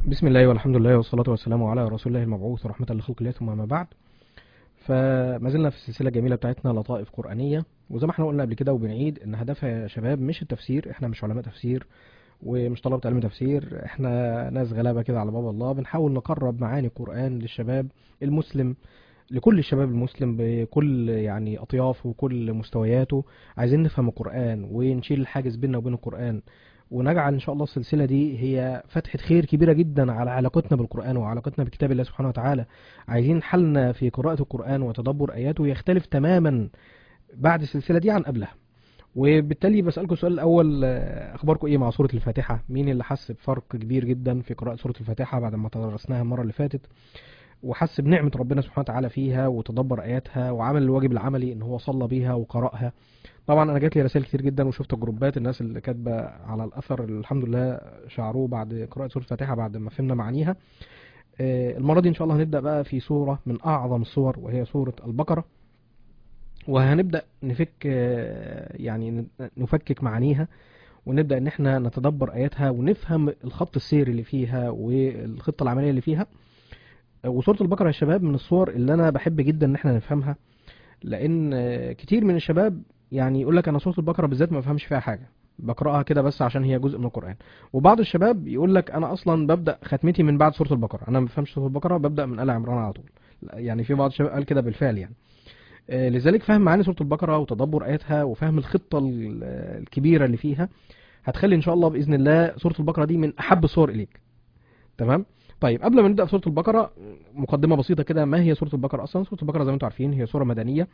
بسم الله والحمد لله والصلاة والسلام على رسول الله المبعوث رحمة لخلق الله، ثم ما بعد. فما زلنا في السلسلة الجميلة بتاعتنا لطائف قرآنية، وزي ما احنا قلنا قبل كده وبنعيد ان هدفها يا شباب مش التفسير. احنا مش علماء تفسير ومش طلبة علم تفسير، احنا ناس غلابة كده على باب الله، بنحاول نقرب معاني القرآن للشباب المسلم، لكل الشباب المسلم بكل يعني أطيافه وكل مستوياته. عايزين نفهم القرآن ونشيل الحاجز بيننا وبين القرآن، ونجعل إن شاء الله السلسلة دي هي فتحة خير كبيرة جدا على علاقتنا بالقرآن وعلاقتنا بكتاب الله سبحانه وتعالى. عايزين حالنا في قراءة القرآن وتدبر آياته يختلف تماما بعد السلسلة دي عن قبلها. وبالتالي بسألكم السؤال الأول، أخباركم إيه مع سورة الفاتحة؟ مين اللي حس بفرق كبير جدا في قراءة سورة الفاتحة بعد ما درسناها المرة اللي فاتت، وحس بنعمة ربنا سبحانه وتعالى فيها وتدبر آياتها وعمل الواجب العملي إن هو صلى بيها وقرأها؟ طبعا أنا جات لي رسائل كتير جدا وشفت جروبات الناس اللي كاتبة على الأثر الحمد لله شعروه بعد قراءة سورة الفاتحة بعد ما فهمنا معانيها. المرة دي إن شاء الله هنبدأ بقى في سورة من أعظم السور وهي سورة البقرة، وهنبدأ نفك يعني نفكك معانيها، ونبدأ إن احنا نتدبر آياتها ونفهم الخط السيري اللي فيها والخطة العملية اللي فيها. وسورة البقرة يا شباب من الصور اللي أنا بحب جدا إن احنا نفهمها، لأن كتير من الشباب يعني يقول لك أنا سورة البقرة بالذات ما بفهمش فيها حاجة، بقرأها كده بس عشان هي جزء من القرآن. وبعض الشباب يقول لك أنا أصلا ببدأ ختمتي من بعد سورة البقرة، أنا ما بفهمش سورة البقرة، ببدأ من آل عمران على طول. يعني في بعض الشباب قال كده بالفعل يعني. لذلك فهم معاني سورة البقرة وتدبر آياتها وفهم الخطة الكبيرة اللي فيها هتخلي إن شاء الله بإذن الله سورة البقرة دي من أحب الصور إليك. تمام. طيب قبل ما نبدأ في سورة البقرة، مقدمة بسيطة كده. ما هي سورة البقرة أصلا؟ سورة البقرة زي ما انتم عارفين هي سورة مدنية،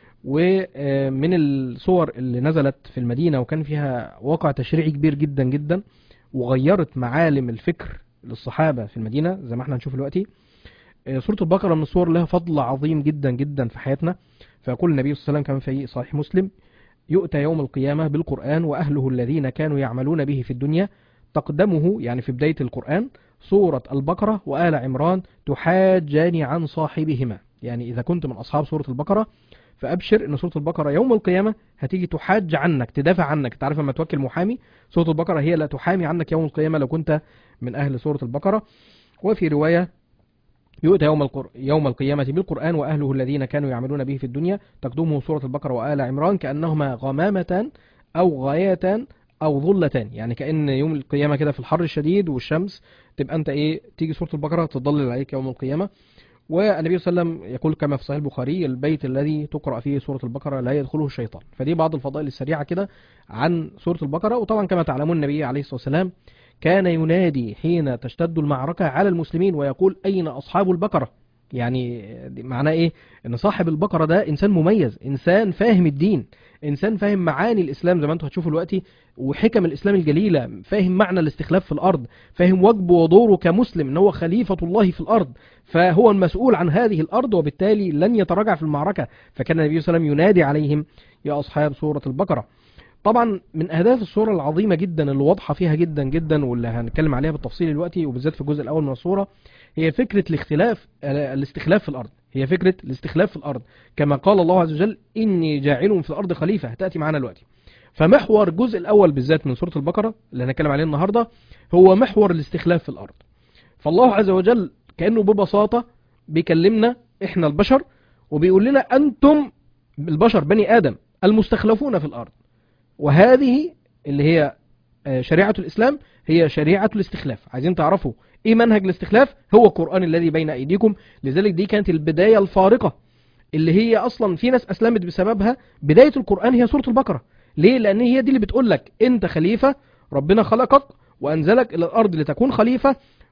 ومن السور اللي نزلت في المدينة وكان فيها واقع تشريعي كبير جدا جدا، وغيرت معالم الفكر للصحابة في المدينة زي ما احنا هنشوف دلوقتي. سورة البقرة من السور لها فضل عظيم جدا جدا في حياتنا. فيقول النبي صلى الله عليه وسلم كما في صحيح مسلم: يؤتى يوم القيامة بالقرآن وأهله الذين كانوا يعملون به في الدنيا، تقدمه يعني في بداية القرآن سورة البقرة وآل عمران تحاجان عن صاحبهما. يعني إذا كنت من أصحاب سورة البقرة فأبشر إن سورة البقرة يوم القيامة هتيجي تحاج عنك، تدافع عنك. تعرف لما توكل محامي، سورة البقرة هي لا تحامي عنك يوم القيامة لو كنت من أهل سورة البقرة. وفي رواية: يؤتى يوم القيامة بالقرآن وأهله الذين كانوا يعملون به في الدنيا، تقدمه سورة البقرة وآل عمران كأنهما غمامتان أو غايتان أو ظلتان. يعني كأن يوم القيامة كده في الحر الشديد والشمس تبقى أنت إيه، تيجي سورة البقرة تضلل عليك يوم القيامة. والنبي صلى الله عليه وسلم يقول كما في صحيح البخاري: البيت الذي تقرأ فيه سورة البقرة لا يدخله الشيطان. فدي بعض الفضائل السريعة كده عن سورة البقرة. وطبعا كما تعلمون النبي عليه الصلاة والسلام كان ينادي حين تشتد المعركة على المسلمين ويقول: أين أصحاب البقرة؟ يعني معناه إيه؟ إن صاحب البقرة ده إنسان مميز، إنسان فاهم الدين، إنسان فاهم معاني الإسلام زي ما أنتم هتشوفوا دلوقتي وحكم الإسلام الجليلة، فاهم معنى الاستخلاف في الأرض، فاهم واجبه ودوره كمسلم إن هو خليفة الله في الأرض، فهو المسؤول عن هذه الأرض وبالتالي لن يتراجع في المعركة. فكان النبي صلى الله عليه وسلم ينادي عليهم: يا أصحاب سورة البقرة. طبعا من أهداف السورة العظيمة جدا اللي واضحة فيها جدا جدا واللي هنتكلم عليها بالتفصيل دلوقتي وبالذات في الجزء الأول من السورة هي فكرة الاستخلاف في الأرض. هي فكرة الاستخلاف في الأرض كما قال الله عز وجل: إني جاعل في الأرض خليفة، هتأتي معنا دلوقتي. فمحور الجزء الأول بالذات من سورة البقرة اللي هنتكلم عليه النهاردة هو محور الاستخلاف في الأرض. فالله عز وجل كأنه ببساطة بيكلمنا إحنا البشر وبيقول لنا: أنتم البشر بني آدم المستخلفون في الأرض، وهذه اللي هي شريعة الإسلام هي شريعة الاستخلاف. عايزين تعرفوا إيه منهج الاستخلاف؟ هو القرآن الذي بين أيديكم. لذلك دي كانت البداية الفارقة اللي هي أصلا في ناس أسلمت بسببها. بداية القرآن هي سورة البقرة. ليه؟ لأن هي دي اللي بتقول لك أنت خليفة، ربنا خلقك وأنزلك إلى الأرض لتكون خليفة،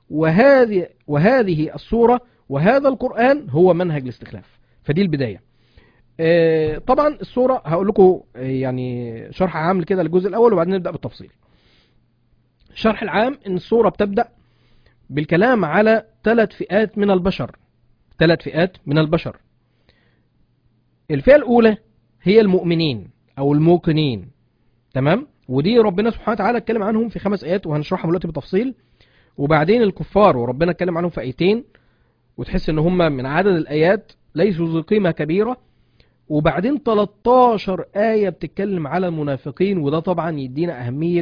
وهذه السورة وهذا القرآن هو منهج الاستخلاف. فدي البداية. طبعا السورة هقول لكم يعني شرح عام كده للجزء الأول وبعدين نبدأ بالتفصيل. الشرح العام إن السورة بتبدأ بالكلام على 3 فئات من البشر. 3 فئات من البشر. الفئة الأولى هي المؤمنين أو الموقنين، تمام؟ ودي ربنا سبحانه وتعالى اتكلم عنهم في 5 آيات وهنشرحهم دلوقتي بالتفصيل. وبعدين الكفار وربنا اتكلم عنهم في آيتين وتحس ان هم من عدد الآيات ليسوا ذو قيمة كبيرة. وبعدين 13 آية بتتكلم على المنافقين، وده طبعا يدينا أهمية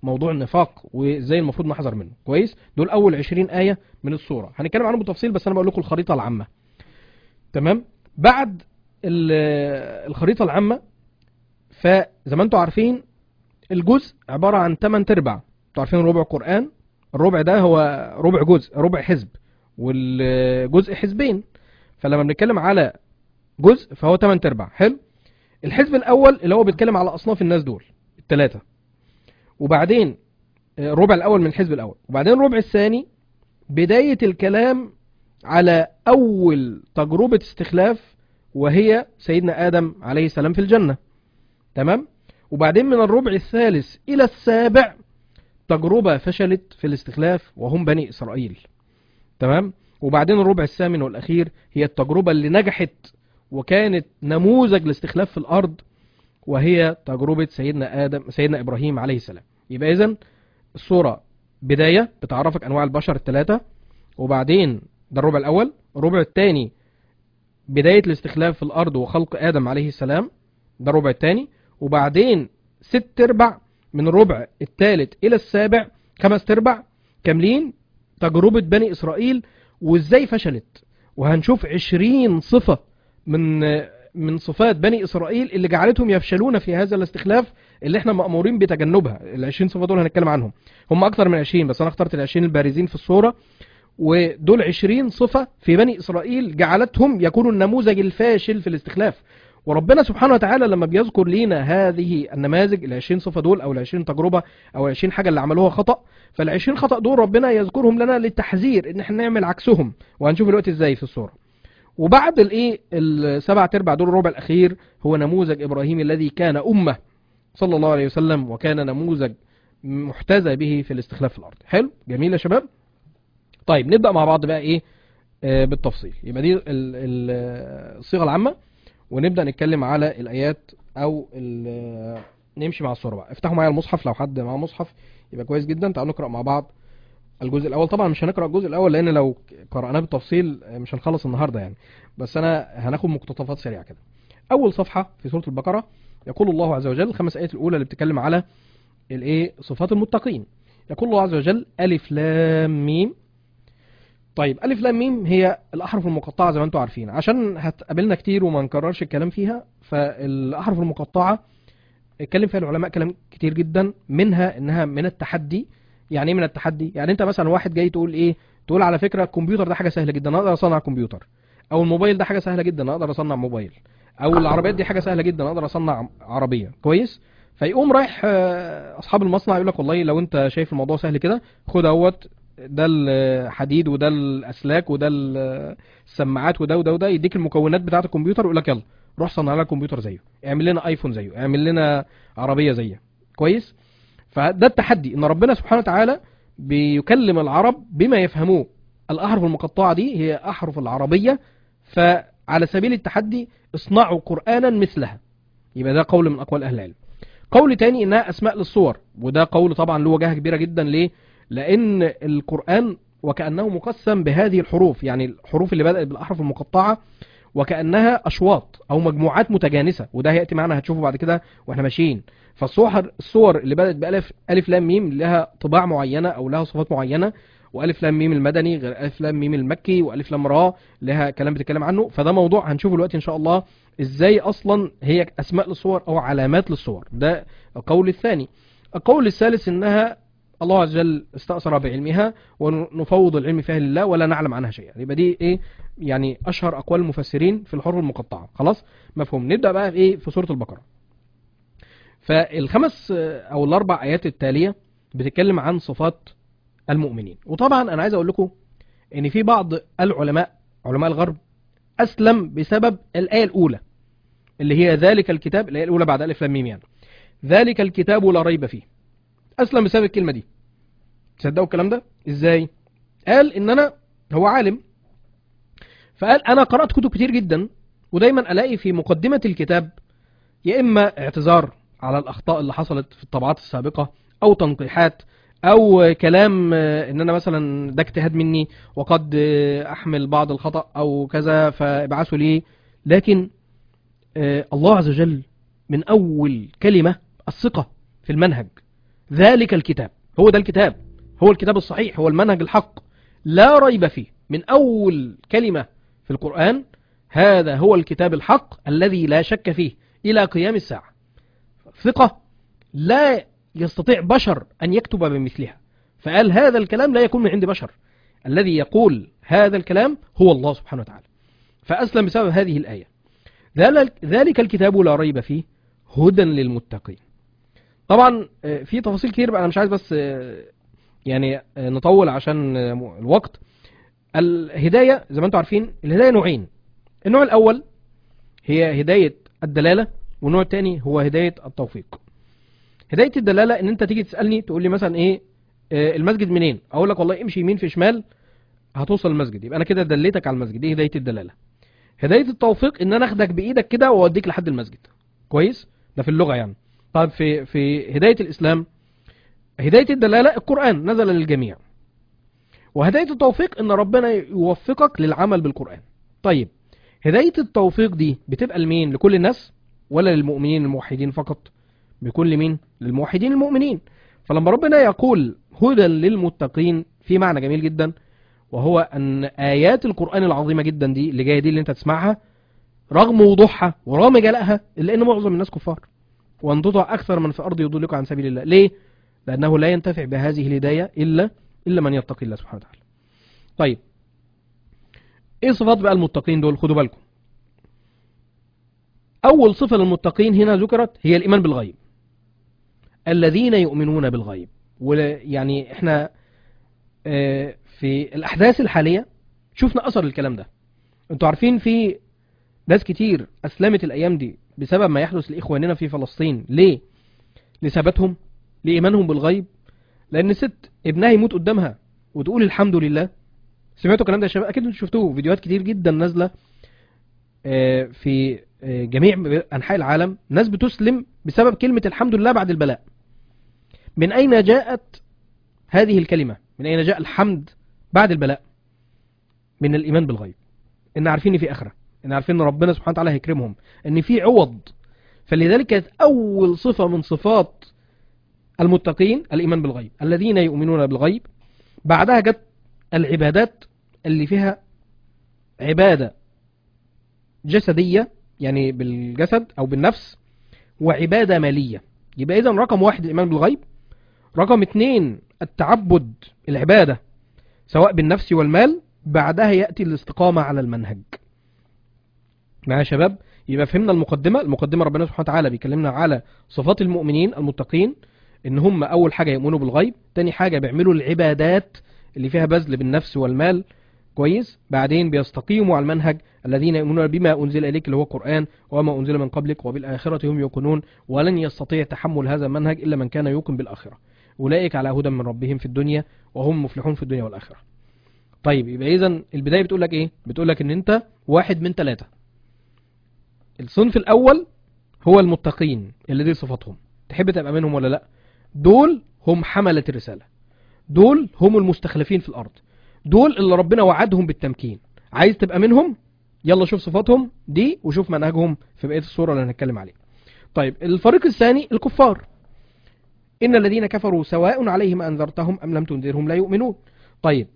موضوع النفاق وازاي المفروض نحذر منه. كويس؟ دول اول 20 آية من السورة، هنتكلم عنهم بالتفصيل بس انا بقول لكم الخريطة العامة. تمام؟ بعد الخريطة العامة، فزي ما انتم عارفين الجزء عبارة عن 8 ارباع. انتوا عارفين ربع قرآن، الربع ده هو ربع جزء، ربع حزب، والجزء حزبين. فلما بنتكلم على جزء فهو 8 ارباع. حلو؟ الحزب الاول اللي هو بيتكلم على اصناف الناس دول الثلاثة، وبعدين الربع الاول من الحزب الاول، وبعدين الربع الثاني بداية الكلام على اول تجربة استخلاف وهي سيدنا ادم عليه السلام في الجنة. تمام؟ وبعدين من الربع الثالث الى السابع تجربة فشلت في الاستخلاف وهم بني اسرائيل. تمام؟ وبعدين الربع الثامن والاخير هي التجربة اللي نجحت وكانت نموذج لاستخلاف في الارض، وهي تجربة سيدنا ابراهيم عليه السلام. يبقى اذن الصورة بداية بتعرفك انواع البشر الثلاثة، وبعدين ده الربع الاول. الربع الثاني بداية الاستخلاف في الارض وخلق ادم عليه السلام، ده الربع الثاني. وبعدين 6 ارباع من الربع الثالث الى السابع، 5 ارباع كاملين تجربة بني اسرائيل وازاي فشلت. وهنشوف 20 صفة من صفات بني اسرائيل اللي جعلتهم يفشلون في هذا الاستخلاف اللي احنا مأمورين بتجنبها. ال20 صفة دول هنتكلم عنهم، هم اكتر من 20 بس انا اخترت ال20 البارزين في الصورة. ودول 20 صفة في بني اسرائيل جعلتهم يكونوا النموذج الفاشل في الاستخلاف. وربنا سبحانه وتعالى لما بيذكر لينا هذه النماذج ال20 صفة دول او ال20 تجربة او ال20 حاجة اللي عملوها خطأ، فال20 خطأ دول ربنا يذكرهم لنا للتحذير ان احنا نعمل عكسهم، وهنشوف الوقت ازاي في الصورة. وبعد السبع ارباع دول الربع الاخير هو نموذج ابراهيم الذي كان امة صلى الله عليه وسلم، وكان نموذج محتذى به في الاستخلاف في الارض. حلو؟ جميل يا شباب. طيب نبدأ مع بعض بقى بالتفصيل. يبقى دي الصيغة العامة، ونبدأ نتكلم على الآيات أو نمشي مع الصورة بقى. افتحوا معايا المصحف لو حد معاه مصحف يبقى كويس جدا. تعالوا نقرأ مع بعض الجزء الأول. طبعا مش هنقرأ الجزء الأول لأن لو قرأناه بالتفصيل مش هنخلص النهاردة يعني، بس أنا هناخد مقتطفات سريعة كده. أول صفحة في سورة البقرة يقول الله عز وجل، الخمس آيات الأولى اللي بتتكلم على صفات المتقين. يقول الله عز وجل: ألف لام ميم. طيب ألف لام ميم هي الأحرف المقطعة زي ما انتم عارفين، عشان هتقابلنا كتير وما نكررش الكلام فيها. فالأحرف المقطعة اتكلم فيها العلماء كلام كتير جدا، منها انها من التحدي. يعني ايه من التحدي؟ يعني انت مثلا واحد جاي تقول تقول على فكرة الكمبيوتر ده حاجة سهلة جدا اقدر اصنع كمبيوتر، او الموبايل ده حاجة سهلة جدا اقدر اصنع موبايل، او العربيات دي حاجة سهلة جدا اقدر اصنع عربية. كويس؟ فيقوم رايح اصحاب المصنع يقول لك والله لو انت شايف الموضوع سهل كده خد اهوت، ده الحديد وده الاسلاك وده السماعات وده وده وده، يديك المكونات بتاعه الكمبيوتر ويقول لك يلا روح صنع لنا كمبيوتر زيه، اعمل لنا ايفون زيه، اعمل لنا عربيه زيه. كويس؟ فده التحدي، ان ربنا سبحانه وتعالى بيكلم العرب بما يفهموه. الاحرف المقطعه دي هي احرف العربيه، فعلى سبيل التحدي اصنعوا قرانا مثلها. يبقى ده قول من اقوال اهل العلم. قول تاني انها اسماء للصور، وده قول طبعا له وجهه كبيره جدا. ليه؟ لان القرآن وكأنه مقسم بهذه الحروف، يعني الحروف اللي بدأت بالأحرف المقطعة وكأنها أشواط أو مجموعات متجانسة، وده هيأتي معنا هتشوفه بعد كده واحنا ماشيين. فالصور اللي بدأت بألف ألف لام ميم لها طباع معينة أو لها صفات معينة، وألف لام ميم المدني غير ألف لام ميم المكي، وألف لام را لها كلام بتتكلم عنه. فده موضوع هنشوفه دلوقتي إن شاء الله إزاي أصلا هي أسماء للصور أو علامات للصور. ده القول الثاني. القول الثالث إنها الله عز وجل استأثر بعلمها ونفوض العلم فيها لله ولا نعلم عنها شيئا. يبقى دي يعني اشهر اقوال المفسرين في الحروف المقطعه. خلاص مفهوم؟ نبدا بقى في سوره البقره. فالخمس او الاربع ايات التاليه بتتكلم عن صفات المؤمنين. وطبعا انا عايز اقول لكم ان في بعض العلماء علماء الغرب اسلم بسبب الايه الاولى اللي هي ذلك الكتاب، الايه الاولى بعد الف لام ميم، يعني ذلك الكتاب لا ريب فيه. اسلم بسبب الكلمه دي. تصدقوا الكلام ده ازاي؟ قال ان هو عالم، فقال انا قرأت كتب كتير جدا ودايما الاقي في مقدمة الكتاب يا اما اعتذار على الاخطاء اللي حصلت في الطبعات السابقة، او تنقيحات، او كلام ان انا مثلا ده اجتهاد مني وقد احمل بعض الخطأ او كذا فابعثوا لي. لكن الله عز وجل من اول كلمة الثقة في المنهج، ذلك الكتاب، هو ده الكتاب، هو الكتاب الصحيح، هو المنهج الحق لا ريب فيه، من أول كلمة في القرآن هذا هو الكتاب الحق الذي لا شك فيه إلى قيام الساعة. ثقة لا يستطيع بشر أن يكتب بمثلها، فقال هذا الكلام لا يكون من عند بشر، الذي يقول هذا الكلام هو الله سبحانه وتعالى، فأسلم بسبب هذه الآية. ذلك الكتاب لا ريب فيه هدى للمتقين. طبعا في تفاصيل كتير بقى، أنا مش عايز بس يعني نطول عشان الوقت. الهداية زي ما انتم عارفين الهداية نوعين، النوع الأول هي هداية الدلالة، والنوع الثاني هو هداية التوفيق. هداية الدلالة ان انت تيجي تسألني تقول لي مثلا ايه المسجد منين، اقول لك والله امشي يمين في شمال هتوصل المسجد، يبقى انا كده دليتك على المسجد، دي هداية الدلالة. هداية التوفيق ان انا اخدك بايدك كده واوديك لحد المسجد، كويس، ده في اللغة يعني. طيب في هداية الاسلام، هداية الدلالة القرآن نزل للجميع، وهداية التوفيق ان ربنا يوفقك للعمل بالقرآن. طيب هداية التوفيق دي بتبقى لمين؟ لكل الناس ولا للمؤمنين الموحدين فقط؟ بيكون لمين؟ للموحدين المؤمنين. فلما ربنا يقول هدى للمتقين في معنى جميل جدا، وهو ان ايات القرآن العظيمة جدا دي اللي جاية دي اللي انت تسمعها، رغم وضوحها ورغم جلائها الا ان معظم الناس كفار، وان تطع اكثر من في الارض يضلك عن سبيل الله. ليه؟ لانه لا ينتفع بهذه الهداية الا من يتقي الله سبحانه وتعالى. طيب ايه صفات بقى المتقين دول؟ خدوا بالكم، اول صفة للمتقين هنا ذكرت هي الايمان بالغيب، الذين يؤمنون بالغيب. ويعني احنا في الاحداث الحالية شفنا اثر الكلام ده. انتوا عارفين في ناس كتير اسلمت الايام دي بسبب ما يحدث لاخواننا في فلسطين. ليه؟ لثباتهم، لايمانهم بالغيب. لان ست ابنها يموت قدامها وتقول الحمد لله. سمعتوا الكلام ده يا شباب؟ اكيد انتوا شفتوه، فيديوهات كتير جدا نازله في جميع انحاء العالم، ناس بتسلم بسبب كلمة الحمد لله بعد البلاء. من اين جاءت هذه الكلمة؟ من اين جاء الحمد بعد البلاء؟ من الايمان بالغيب، ان عارفين في اخرة، ان عارفين ان ربنا سبحانه وتعالى هيكرمهم، ان في عوض. فلذلك كانت اول صفة من صفات المتقين الايمان بالغيب، الذين يؤمنون بالغيب. بعدها جت العبادات اللي فيها عبادة جسدية يعني بالجسد او بالنفس، وعبادة مالية. يبقى اذا رقم واحد الايمان بالغيب، رقم اتنين التعبد العبادة سواء بالنفس والمال، بعدها يأتي الاستقامة على المنهج. معايا يا شباب؟ يبقى فهمنا المقدمة ربنا سبحانه وتعالى بيكلمنا على صفات المؤمنين المتقين، ان هم اول حاجة يؤمنوا بالغيب، تاني حاجة بيعملوا العبادات اللي فيها بذل بالنفس والمال، كويس، بعدين بيستقيموا على المنهج، الذين يؤمنون بما أنزل إليك اللي هو القرآن وما أنزل من قبلك وبالآخرة هم يوقنون، ولن يستطيع تحمل هذا المنهج إلا من كان يوقن بالآخرة، أولئك على هدى من ربهم في الدنيا وهم مفلحون في الدنيا والآخرة. طيب يبقى إذن البداية بتقول لك إيه؟ بتقول لك إن أنت واحد من ثلاثة. الصنف الأول هو المتقين اللي دي صفاتهم، تحب تبقى منهم ولا لا؟ دول هم حملة الرسالة، دول هم المستخلفين في الأرض، دول اللي ربنا وعدهم بالتمكين. عايز تبقى منهم؟ يلا شوف صفاتهم دي وشوف منهجهم في بقية الصورة اللي هنتكلم عليها. طيب الفريق الثاني الكفار، إن الذين كفروا سواء عليهم أنذرتهم أم لم تنذرهم لا يؤمنون. طيب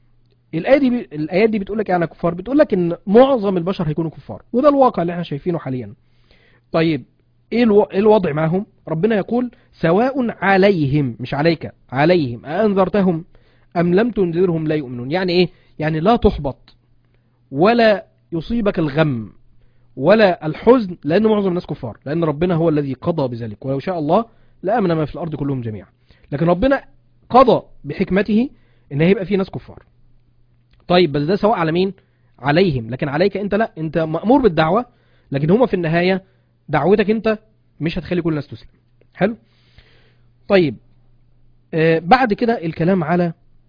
الآيات دي بتقول لك يعني كفار، بتقول لك إن معظم البشر هيكونوا كفار، وده الواقع اللي احنا شايفينه حاليا. طيب ايه الوضع معهم؟ ربنا يقول سواء عليهم، مش عليك، عليهم أنذرتهم أم لم تنذرهم لا يؤمنون. يعني ايه؟ يعني لا تحبط ولا يصيبك الغم ولا الحزن، لأن معظم الناس كفار، لأن ربنا هو الذي قضى بذلك، ولو شاء الله لآمن ما في الأرض كلهم جميعا، لكن ربنا قضى بحكمته إن هيبقى في ناس كفار. طيب بس ده سواء على مين؟ عليهم، لكن عليك أنت لا، أنت مأمور بالدعوة، لكن هما في النهاية دعوتك أنت مش هتخلي كل الناس تسلم. حلو؟ طيب بعد كده الكلام على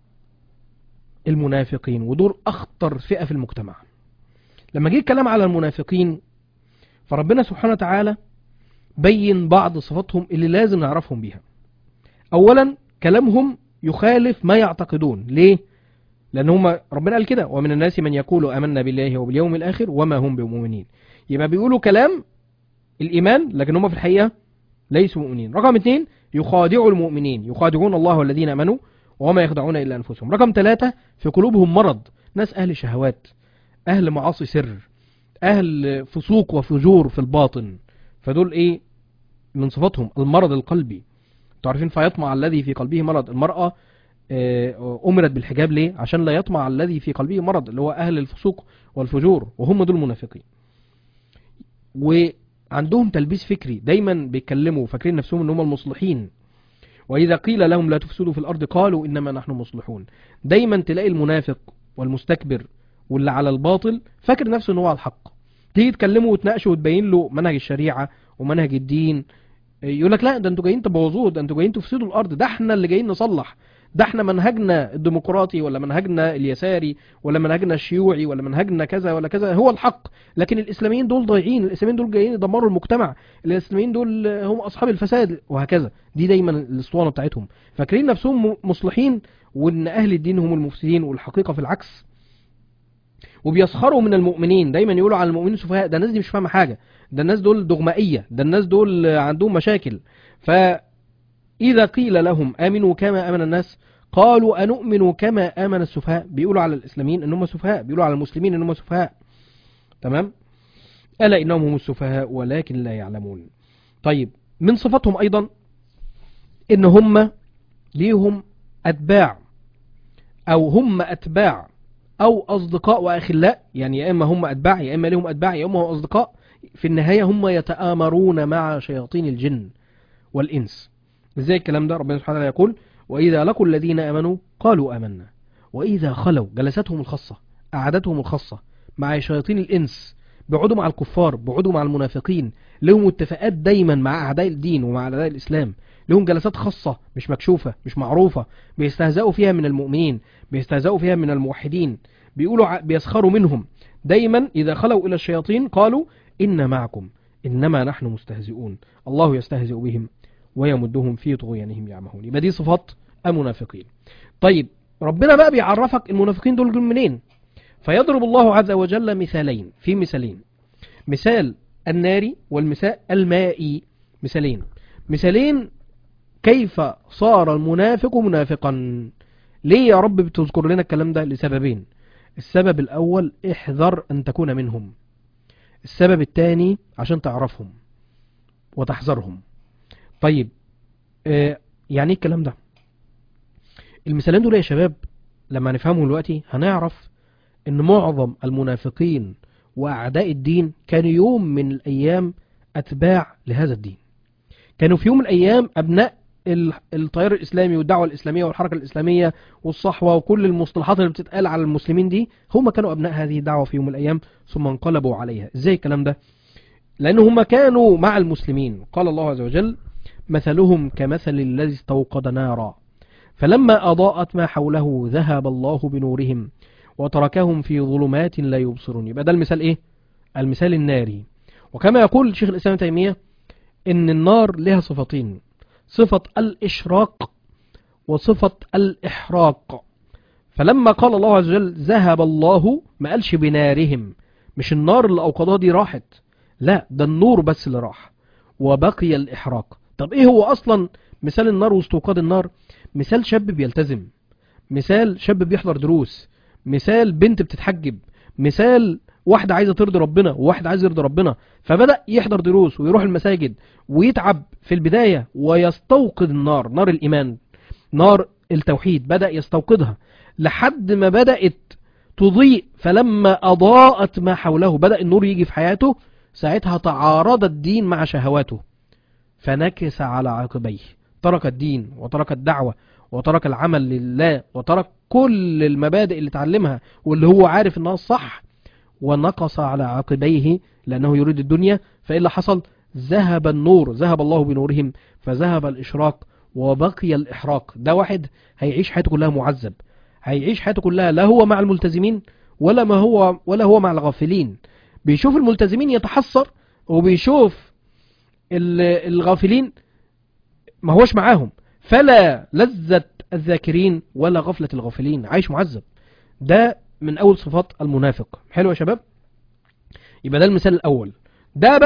المنافقين، ودول أخطر فئة في المجتمع. لما جه الكلام على المنافقين فربنا سبحانه وتعالى بين بعض صفاتهم اللي لازم نعرفهم بيها. أولا كلامهم يخالف ما يعتقدون. ليه؟ لأن هم ربنا قال كده ومن الناس من يقول آمنا بالله وباليوم الآخر وما هم بمؤمنين. يبقى بيقولوا كلام الإيمان لكن هم في الحقيقة ليسوا مؤمنين. رقم 2 يخادعوا المؤمنين، يخادعون الله والذين امنوا وما يخدعون الا انفسهم. رقم 3 في قلوبهم مرض، ناس اهل شهوات، اهل معاصي سر، اهل فسوق وفجور في الباطن، فدول ايه من صفاتهم؟ المرض القلبي. تعرفين فيطمع الذي في قلبه مرض. المرأة أمرت بالحجاب ليه؟ عشان لا يطمع الذي في قلبه مرض، اللي هو أهل الفسوق والفجور، وهم دول المنافقين. وعندهم تلبيس فكري، دايما بيتكلموا فاكرين نفسهم ان هم المصلحين، وإذا قيل لهم لا تفسدوا في الأرض قالوا إنما نحن مصلحون. دايما تلاقي المنافق والمستكبر واللي على الباطل فاكر نفسه ان هو على الحق، تيجي تكلمه وتناقشه وتبين له منهج الشريعة ومنهج الدين، يقول لك لا ده انتوا جايين تبوظوه، ده انتوا جايين تفسدوا الارض، ده احنا اللي جايين نصلح، ده احنا منهجنا الديمقراطي ولا منهجنا اليساري ولا منهجنا الشيوعي ولا منهجنا كذا ولا كذا هو الحق، لكن الاسلاميين دول ضايعين، الاسلاميين دول جايين يدمروا المجتمع، الاسلاميين دول هم اصحاب الفساد وهكذا. دي دايما الاسطوانه بتاعتهم، فاكرين نفسهم مصلحين وان اهل الدين هم المفسدين، والحقيقه في العكس. وبيسخروا من المؤمنين، دايما يقولوا على المؤمنين سفهاء، ده الناس دي مش فاهمه حاجه، ده الناس دول دغمائيه، ده الناس دول عندهم مشاكل. فاذا قيل لهم امنوا كما امن الناس قالوا انؤمن كما امن السفهاء. بيقولوا على الاسلاميين انهم سفهاء، بيقولوا على المسلمين انهم سفهاء. تمام؟ الا انهم هم السفهاء ولكن لا يعلمون. طيب من صفاتهم ايضا ان هم ليهم اتباع، او هم اتباع او اصدقاء واخلاء، يعني يا اما هم اتباع يا اما لهم اتباع يا اما هم اصدقاء. في النهايه هم يتآمرون مع شياطين الجن والانس. ازاي الكلام ده؟ ربنا سبحانه وتعالى يقول واذا لقوا الذين امنوا قالوا امنا واذا خلوا، جلساتهم الخاصه، قعدتهم الخاصه مع شياطين الانس، بيقعدوا مع الكفار، بيقعدوا مع المنافقين، لهم اتفاقات دايما مع اعداء الدين ومع اعداء الاسلام، لهم جلسات خاصه مش مكشوفه مش معروفه، بيستهزئوا فيها من المؤمنين، بيستهزئوا فيها من الموحدين، بيقولوا بيسخروا منهم. دايما اذا خلوا الى الشياطين قالوا ان معكم انما نحن مستهزئون الله يستهزئ بهم ويمدهم في طغيانهم يعمهون. يبقى دي صفات المنافقين. طيب ربنا بقى بيعرفك المنافقين دول منين، فيضرب الله عز وجل مثالين، في مثالين، مثال الناري والمثال المائي، مثالين كيف صار المنافق منافقا. ليه يا رب بتذكر لنا الكلام ده؟ لسببين. السبب الأول احذر أن تكون منهم، السبب الثاني عشان تعرفهم وتحذرهم. طيب يعني ايه الكلام ده؟ المثالين دول يا شباب لما نفهمهم دلوقتي هنعرف ان معظم المنافقين واعداء الدين كانوا يوم من الايام اتباع لهذا الدين، كانوا في يوم من الايام ابناء التيار الاسلامي والدعوه الاسلاميه والحركه الاسلاميه والصحوه وكل المصطلحات اللي بتتقال على المسلمين دي، هم كانوا ابناء هذه الدعوه في يوم من الايام ثم انقلبوا عليها. ازاي الكلام ده؟ لان هم كانوا مع المسلمين. قال الله عز وجل مثلهم كمثل الذي استوقد نارا فلما اضاءت ما حوله ذهب الله بنورهم وتركهم في ظلمات لا يبصرون. يبقى ده المثال ايه؟ المثال الناري. وكما يقول شيخ الاسلام ابن تيميه ان النار لها صفتين، صفة الاشراق وصفة الاحراق. فلما قال الله عز وجل ذهب الله ما قالش بنارهم، مش النار اللي اوقدها دي راحت، لا ده النور بس اللي راح وبقي الاحراق. طب ايه هو اصلا مثال النار واستوقاد النار؟ مثال شاب بيلتزم، مثال شاب بيحضر دروس، مثال بنت بتتحجب، مثال واحدة عايزة ترضي ربنا وواحد عايز يرضي ربنا، فبدأ يحضر دروس ويروح المساجد ويتعب في البداية ويستوقد النار، نار الإيمان، نار التوحيد، بدأ يستوقدها لحد ما بدأت تضيء. فلما أضاءت ما حوله، بدأ النور يجي في حياته، ساعتها تعارض الدين مع شهواته فنكس على عقبيه، ترك الدين وترك الدعوة وترك العمل لله وترك كل المبادئ اللي اتعلمها واللي هو عارف انها الصح، ونقص على عقبيه لأنه يريد الدنيا. فإيه اللي حصل؟ ذهب النور، ذهب الله بنورهم فذهب الإشراق وبقي الإحراق. ده واحد هيعيش حياته كلها معذب، هيعيش حياته كلها لا هو مع الملتزمين ولا هو مع الغافلين. بيشوف الملتزمين يتحسر وبيشوف الغافلين ما هوش معاهم، فلا لذة الذاكرين ولا غفلة الغافلين، عايش معذب. ده من أول صفات المنافق. حلو يا شباب؟ يبقى ده المثال الأول. ده بقى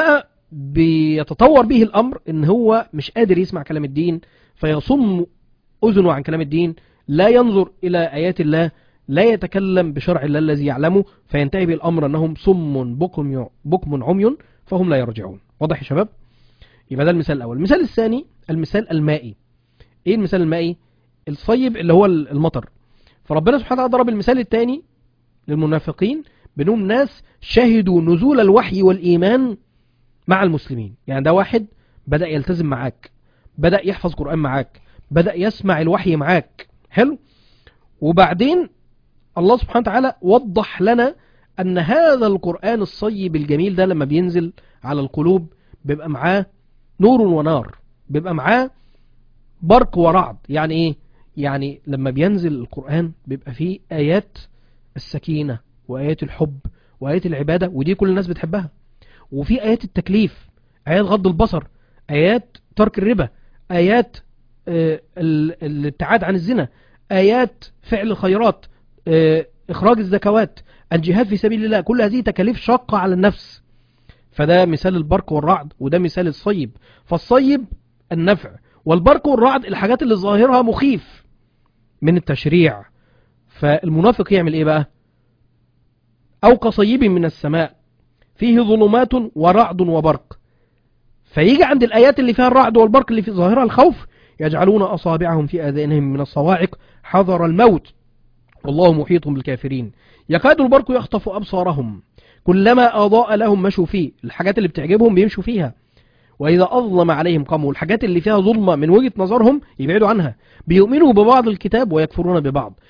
بيتطور به الأمر إن هو مش قادر يسمع كلام الدين، فيصم أذنه عن كلام الدين، لا ينظر إلى آيات الله، لا يتكلم بشرع الله الذي يعلمه، فينتهي بالأمر أنهم صم بكم عمي فهم لا يرجعون. واضح يا شباب؟ يبقى ده المثال الأول. المثال الثاني المثال المائي. إيه المثال المائي؟ الصيب اللي هو المطر. فربنا سبحانه وتعالى ضرب المثال الثاني للمنافقين بأنهم ناس شهدوا نزول الوحي والإيمان مع المسلمين. يعني ده واحد بدأ يلتزم معاك، بدأ يحفظ قرآن معاك، بدأ يسمع الوحي معاك، حلو. وبعدين الله سبحانه وتعالى وضح لنا أن هذا القرآن الصيب الجميل ده لما بينزل على القلوب بيبقى معاه نور ونار، بيبقى معاه برق ورعد. يعني إيه؟ يعني لما بينزل القرآن بيبقى فيه آيات السكينة وآيات الحب وآيات العبادة، ودي كل الناس بتحبها. وفي آيات التكليف، آيات غض البصر، آيات ترك الربا، آيات الابتعاد عن الزنا، آيات فعل الخيرات، إخراج الزكوات، الجهاد في سبيل الله. كل هذه تكاليف شاقة على النفس. فده مثال البرق والرعد، وده مثال الصيب. فالصيب النفع، والبرق والرعد الحاجات اللي ظاهرها مخيف من التشريع. فالمنافق يعمل ايه بقى؟ أو كصيب من السماء فيه ظلمات ورعد وبرق، فيجي عند الآيات اللي فيها الرعد والبرق اللي في ظاهرها الخوف يجعلون أصابعهم في آذانهم من الصواعق حذر الموت والله محيط بالكافرين يكاد البرق يخطف أبصارهم كلما أضاء لهم مشوا فيه. الحاجات اللي بتعجبهم بيمشوا فيها، وإذا أظلم عليهم قاموا. الحاجات اللي فيها ظلمة من وجهة نظرهم يبعدوا عنها. بيؤمنوا ببعض الكتاب ويكفرون ببعض،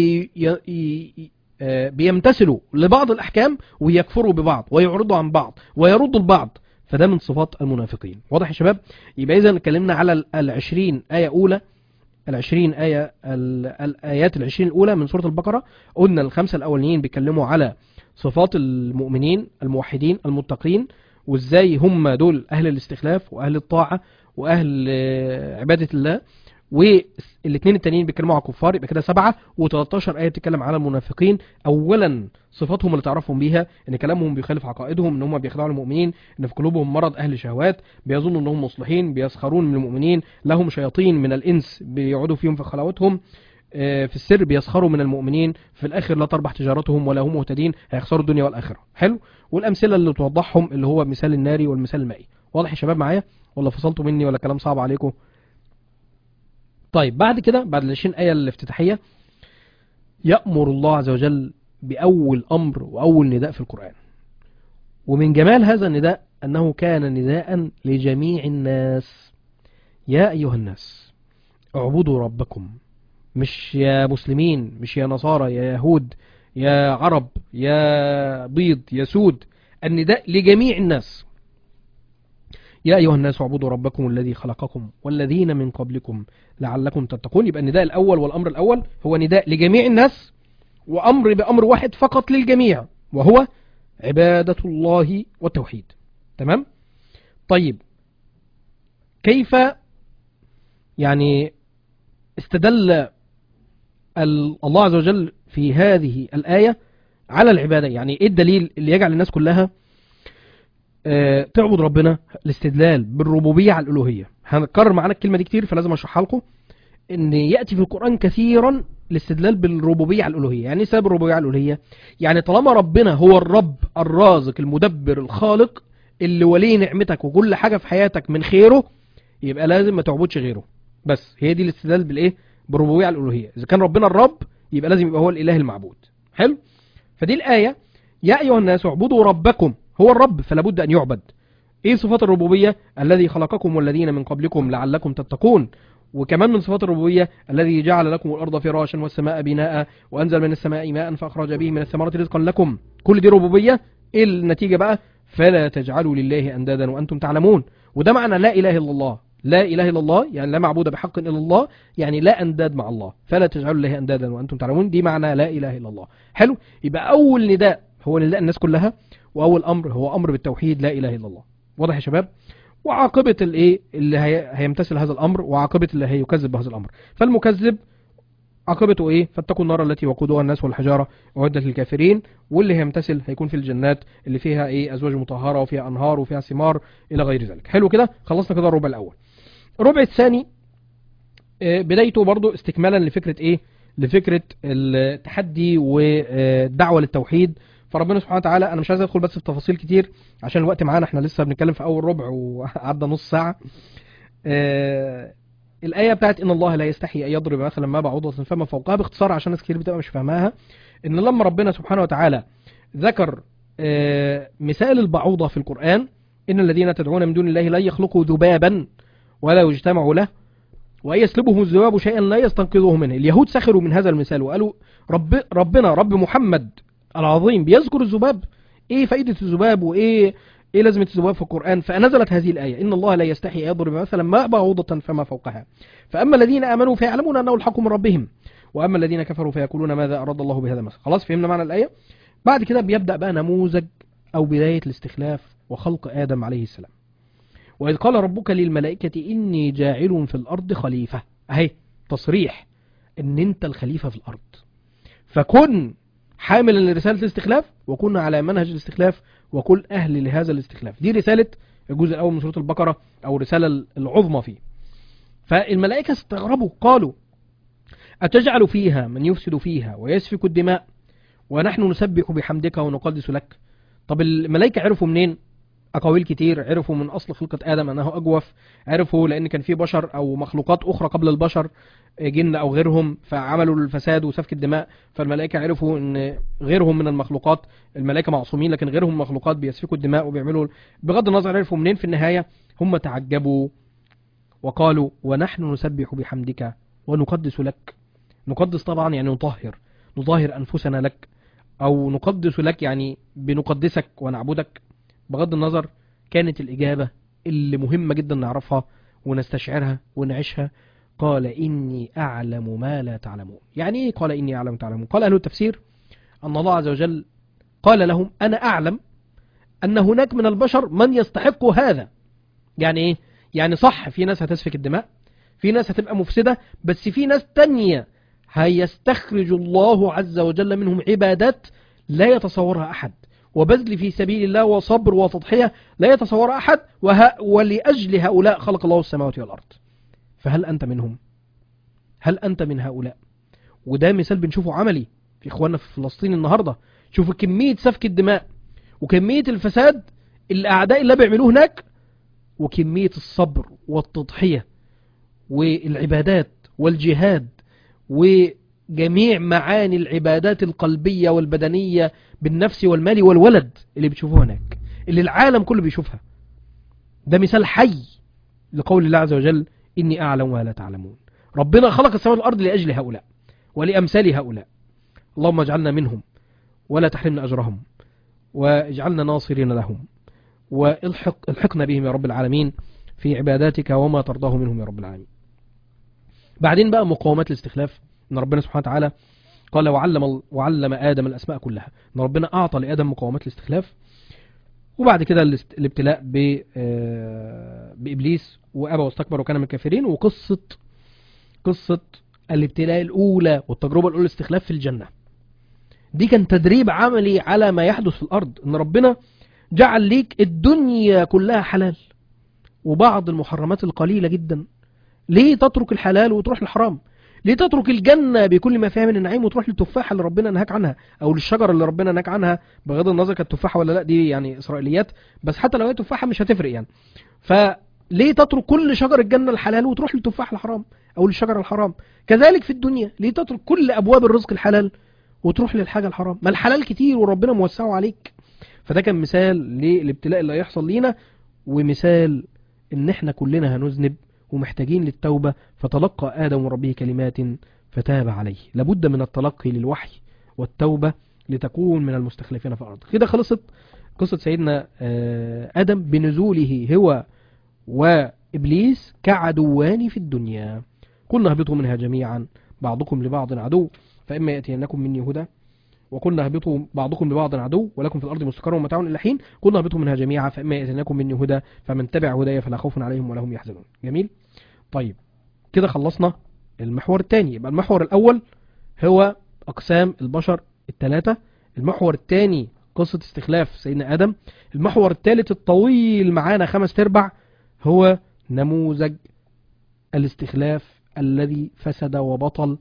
بيمتثلوا لبعض الأحكام ويكفروا ببعض، ويعرضوا عن بعض ويردوا البعض. فده من صفات المنافقين. واضح يا شباب؟ يبقى إذا اتكلمنا على 20 آية أولى، 20 آية الآيات 20 الأولى من سورة البقرة. قلنا الخمسة الأولين بيتكلموا على صفات المؤمنين الموحدين المتقين، وإزاي هم دول أهل الاستخلاف وأهل الطاعة وأهل عبادة الله. والاثنين التانيين بيتكلموا على الكفار، يبقى كده 7. و13 آية بتتكلم على المنافقين. أولا صفاتهم اللي تعرفهم بيها ان كلامهم بيخالف عقائدهم، ان هم بيخدعوا المؤمنين، ان في قلوبهم مرض اهل شهوات، بيظنوا انهم مصلحين، بيسخرون من المؤمنين، لهم شياطين من الانس بيقعدوا فيهم في خلاوتهم، في السر بيسخروا من المؤمنين، في الاخر لا تربح تجارتهم ولا هم مهتدين، هيخسروا الدنيا والاخره. حلو. والامثله اللي توضحهم اللي هو مثال الناري والمثال المائي. واضح يا شباب معايا ولا فصلتوا مني ولا كلام صعب عليكم؟ طيب بعد كده، بعد ال 20 آية الافتتاحية، يأمر الله عز وجل بأول أمر وأول نداء في القرآن. ومن جمال هذا النداء أنه كان نداء لجميع الناس. يا أيها الناس اعبدوا ربكم. مش يا مسلمين، مش يا نصارى، يا يهود، يا عرب، يا بيض، يا سود. النداء لجميع الناس. يا أيها الناس اعبدوا ربكم الذي خلقكم والذين من قبلكم لعلكم تتقون. يبقى النداء الأول والأمر الأول هو نداء لجميع الناس، وأمر بأمر واحد فقط للجميع، وهو عبادة الله والتوحيد. تمام؟ طيب كيف يعني استدل الله عز وجل في هذه الآية على العبادة؟ يعني ايه الدليل اللي يجعل الناس كلها تعبد ربنا؟ الاستدلال بالربوبية على الألوهية. هنكرر معانا الكلمة دي كتير فلازم اشرحها لكم. ان يأتي في القرآن كثيرا الاستدلال بالربوبية على الألوهية. يعني ايه سبب الربوبية على الألوهية؟ يعني طالما ربنا هو الرب الرازق المدبر الخالق اللي ولي نعمتك وكل حاجة في حياتك من خيره، يبقى لازم ما تعبدش غيره. بس هي دي الاستدلال بالايه؟ بالربوبية على الألوهية. اذا كان ربنا الرب يبقى لازم يبقى هو الإله المعبود. حلو. فدي الآية يا أيها الناس اعبدوا ربكم، هو الرب فلا بد أن يعبد. ايه صفات الربوبية؟ الذي خلقكم والذين من قبلكم لعلكم تتقون. وكمان من صفات الربوبية الذي جعل لكم الأرض فراشا والسماء بناء وأنزل من السماء ماء فأخرج به من الثمرات رزقا لكم. كل دي ربوبية. ايه النتيجة بقى؟ فلا تجعلوا لله أندادا وأنتم تعلمون. وده معنى لا إله إلا الله. لا إله إلا الله يعني لا معبود بحق إلا الله، يعني لا أنداد مع الله. فلا تجعلوا لله أندادا وأنتم تعلمون، دي معنى لا إله إلا الله. حلو. يبقى أول نداء هو نداء الناس كلها، وأول أمر هو أمر بالتوحيد لا إله إلا الله. واضح يا شباب؟ وعاقبة الايه اللي هيمتثل هذا الامر، وعاقبة اللي هيكذب بهذا الامر. فالمكذب عاقبته ايه؟ فاتقوا النار التي وقودها الناس والحجاره اعدت للكافرين. واللي هيمتثل هيكون في الجنات اللي فيها ايه؟ ازواج مطهره وفيها انهار وفيها ثمار الى غير ذلك. حلو كده، خلصنا كده الربع الاول. الربع الثاني بدايته برضو استكمالا لفكره ايه؟ لفكره التحدي والدعوه للتوحيد. فربنا سبحانه وتعالى، انا مش عايز ادخل بس في تفاصيل كتير عشان الوقت معانا، احنا لسه بنتكلم في اول ربع وعدى نص ساعه. الآية بتاعت إن الله لا يستحي أن يضرب مثلا ما بعوضة فما فوقها، باختصار عشان ناس كتير بتبقى مش فاهماها، إن لما ربنا سبحانه وتعالى ذكر مثال البعوضة في القرآن، إن الذين تدعون من دون الله لا يخلقوا ذبابا ولا يجتمعوا له وأن يسلبهم الذباب شيئا لا يستنقذوه منه. اليهود سخروا من هذا المثال وقالوا ربنا رب محمد العظيم بيذكر الذباب، إيه فائدة الذباب وإيه لازمة الذباب في القرآن؟ فنزلت هذه الآية إن الله لا يستحي يضرب مثلا ما بعوضة فما فوقها فأما الذين آمنوا فيعلمون أنه الحق من ربهم وأما الذين كفروا فيقولون ماذا أراد الله بهذا المثل. خلاص فهمنا معنى الآية. بعد كده بيبدأ بقى نموذج أو بداية الاستخلاف وخلق آدم عليه السلام. وإذ قال ربك للملائكة إني جاعل في الأرض خليفة، أهي تصريح إن أنت الخليفة في الأرض، فكن حاملا لرسالة الاستخلاف وكن على منهج الاستخلاف وكل أهل لهذا الاستخلاف. دي رسالة الجزء الأول من سورة البقرة أو الرسالة العظمى فيه. فالملائكة استغربوا قالوا أتجعل فيها من يفسد فيها ويسفك الدماء ونحن نسبح بحمدك ونقدس لك. طب الملائكة عرفوا منين؟ أقاويل كتير. عرفوا من أصل خلقة آدم أنه أجوف، عرفوا لأن كان في بشر أو مخلوقات أخرى قبل البشر، جن أو غيرهم، فعملوا الفساد وسفك الدماء. فالملائكة عرفوا أن غيرهم من المخلوقات، الملائكة معصومين لكن غيرهم مخلوقات بيسفكوا الدماء وبيعملوا، بغض النظر عرفوا منين. في النهاية هم تعجبوا وقالوا ونحن نسبح بحمدك ونقدس لك. نقدس طبعا يعني نطهر أنفسنا لك، أو نقدس لك يعني بنقدسك ونعبدك. بغض النظر كانت الإجابة اللي مهمة جدا نعرفها ونستشعرها ونعيشها. قال إني أعلم ما لا تعلمون. يعني إيه قال إني أعلم ما تعلمون؟ قال أهل التفسير أن الله عز وجل قال لهم أنا أعلم أن هناك من البشر من يستحق هذا. يعني إيه؟ يعني صح في ناس هتسفك الدماء، في ناس هتبقى مفسدة، بس في ناس تانية هيستخرج الله عز وجل منهم عبادات لا يتصورها أحد، وبذل في سبيل الله وصبر وتضحية لا يتصور أحد، ولأجل هؤلاء خلق الله السماوات والأرض. فهل أنت منهم؟ هل أنت من هؤلاء؟ وده مثال بنشوفه عملي في إخواننا في فلسطين النهاردة. شوفوا كمية سفك الدماء وكمية الفساد اللي أعداء الله بيعملوه هناك، وكمية الصبر والتضحية والعبادات والجهاد وجميع معاني العبادات القلبية والبدنية بالنفس والمال والولد اللي بتشوفوها هناك، اللي العالم كله بيشوفها. ده مثال حي لقول الله عز وجل إني أعلم ولا تعلمون. ربنا خلق السماوات والأرض لأجل هؤلاء ولأمثال هؤلاء. اللهم اجعلنا منهم ولا تحرمنا أجرهم، واجعلنا ناصرين لهم، والحقنا بهم يا رب العالمين في عباداتك وما ترضاه منهم يا رب العالمين. بعدين بقى مقاومات الاستخلاف، ان ربنا سبحانه وتعالى قال وعلم آدم الأسماء كلها، ان ربنا أعطى لآدم مقاومات الاستخلاف. وبعد كده الابتلاء بإبليس وأبى واستكبر وكان من الكافرين، قصة الابتلاء الأولى والتجربة الأولى الاستخلاف في الجنة. دي كان تدريب عملي على ما يحدث في الأرض، ان ربنا جعل ليك الدنيا كلها حلال وبعض المحرمات القليلة جدا. ليه تترك الحلال وتروح للحرام؟ ليه تترك الجنة بكل ما فيها من النعيم وتروح للتفاحة اللي ربنا نهاك عنها، او للشجرة اللي ربنا نهاك عنها؟ بغض النظر كانت تفاحة ولا لا، دي يعني اسرائيليات، بس حتى لو هي تفاحة مش هتفرق يعني. فليه تترك كل شجر الجنة الحلال وتروح للتفاح الحرام او للشجر الحرام؟ كذلك في الدنيا، ليه تترك كل ابواب الرزق الحلال وتروح للحاجة الحرام؟ ما الحلال كتير وربنا موسعه عليك. فده كان مثال للابتلاء اللي هيحصل لينا، ومثال ان احنا كلنا هنذنب ومحتاجين للتوبة. فتلقى آدم من ربه كلمات فتاب عليه. لابد من التلقي للوحي والتوبة لتكون من المستخلفين في الأرض. كده خلصت قصة سيدنا آدم بنزوله هو وإبليس كعدوان في الدنيا. قلنا اهبطوا منها جميعا بعضكم لبعض عدو فإما يأتينكم مني هدى، وقلنا اهبطوا بعضكم لبعض عدو ولكم في الأرض مستقر ومتاع إلى حين. قلنا اهبطوا منها جميعا فإما يأتينكم مني هدى فمن تبع هدايا فلا خوف عليهم ولا هم يحزنون. جميل. طيب كده خلصنا المحور الثاني. يبقى المحور الأول هو أقسام البشر الثلاثة. المحور الثاني قصة استخلاف سيدنا آدم. المحور الثالث الطويل معانا 5/4 هو نموذج الاستخلاف الذي فسد وبطل